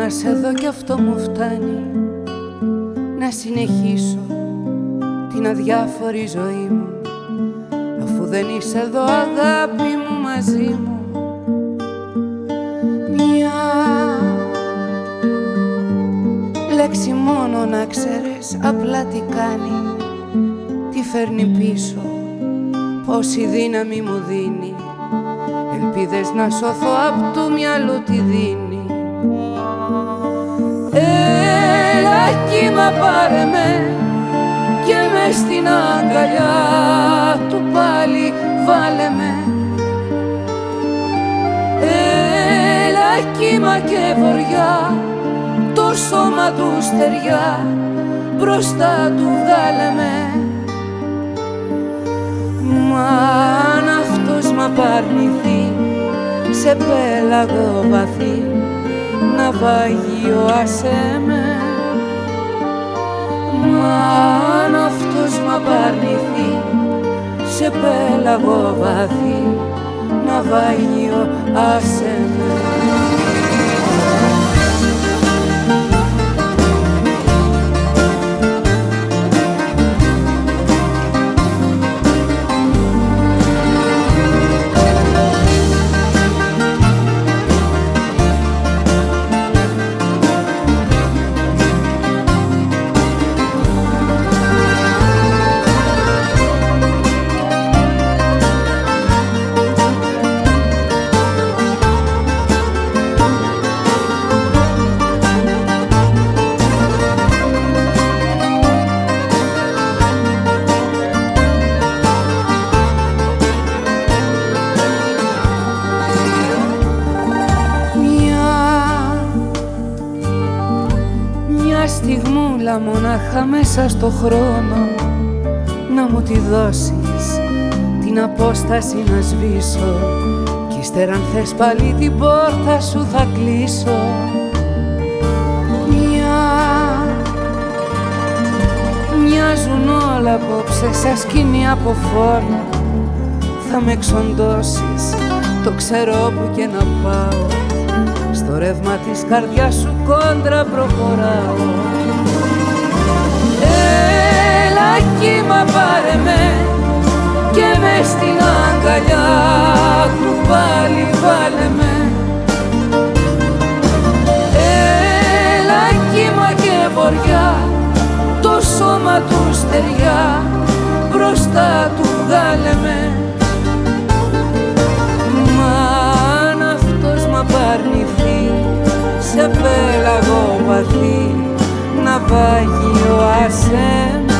να σε δω κι αυτό μου φτάνει, να συνεχίσω την αδιάφορη ζωή μου, αφού δεν είσαι εδώ αγάπη μου μαζί μου. Μια λέξη μόνο να ξέρεις απλά τι κάνει, τι φέρνει πίσω, πόση δύναμη μου δίνει, ελπίδες να σωθώ απ' του μυαλού τη δίνει. Έλα κύμα πάρε με και μες στην αγκαλιά του πάλι βάλε με. Έλα κύμα και βοριά, το σώμα του στεριά, μπροστά του βγάλε με. Μα αν αυτός μ' απαρνηθεί σε πέλαγο βαθύ, ναυάγιο άσε με. Μα αν αυτός μ' απαρνηθεί σε πέλαγο βαθύ, ναυάγιο άσε με. Στιγμούλα μονάχα μέσα στο χρόνο να μου τη δώσεις, την απόσταση να σβήσω, κι ύστερα αν θες πάλι την πόρτα σου θα κλείσω. Μοιάζουν όλα απόψε σαν σκηνή από φόνο, θα με εξοντώσεις, το ξέρω όπου και να πάω, στο ρεύμα της καρδιάς σου κόντρα προχωράω. Έλα κύμα πάρε με και μες στην αγκαλιά του πάλι βάλε με. Έλα κύμα και βοριά, το σώμα του στεριά, μπροστά του βγάλε με. Μ' απαρνηθεί σε πέλαγο βαθύ, ναυάγιο άσε με.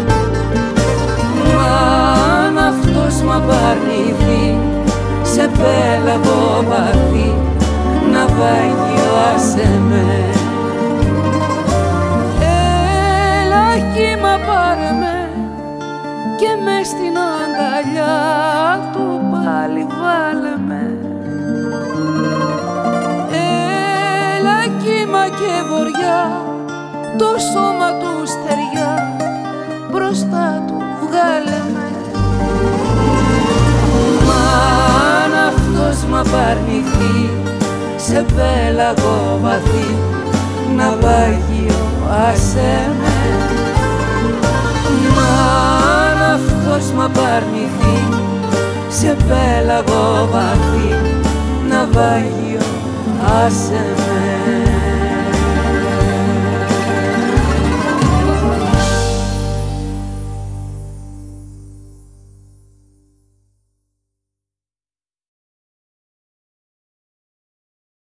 Μα αν αυτός μ' απαρνηθεί σε πέλαγο βαθύ, ναυάγιο άσε με. Έλα κύμα πάρε με και μες στην αγκαλιά του πάλι βάλε με. Κύμα και βοριά, το σώμα του στεριά, μπροστά του βγάλε με. Μα αν αυτός μ' απαρνηθεί σε πέλαγο βαθύ, ναυάγιο άσε με. Μα αν αυτός μ' απαρνηθεί σε πέλαγο βαθύ, ναυάγιο άσε με.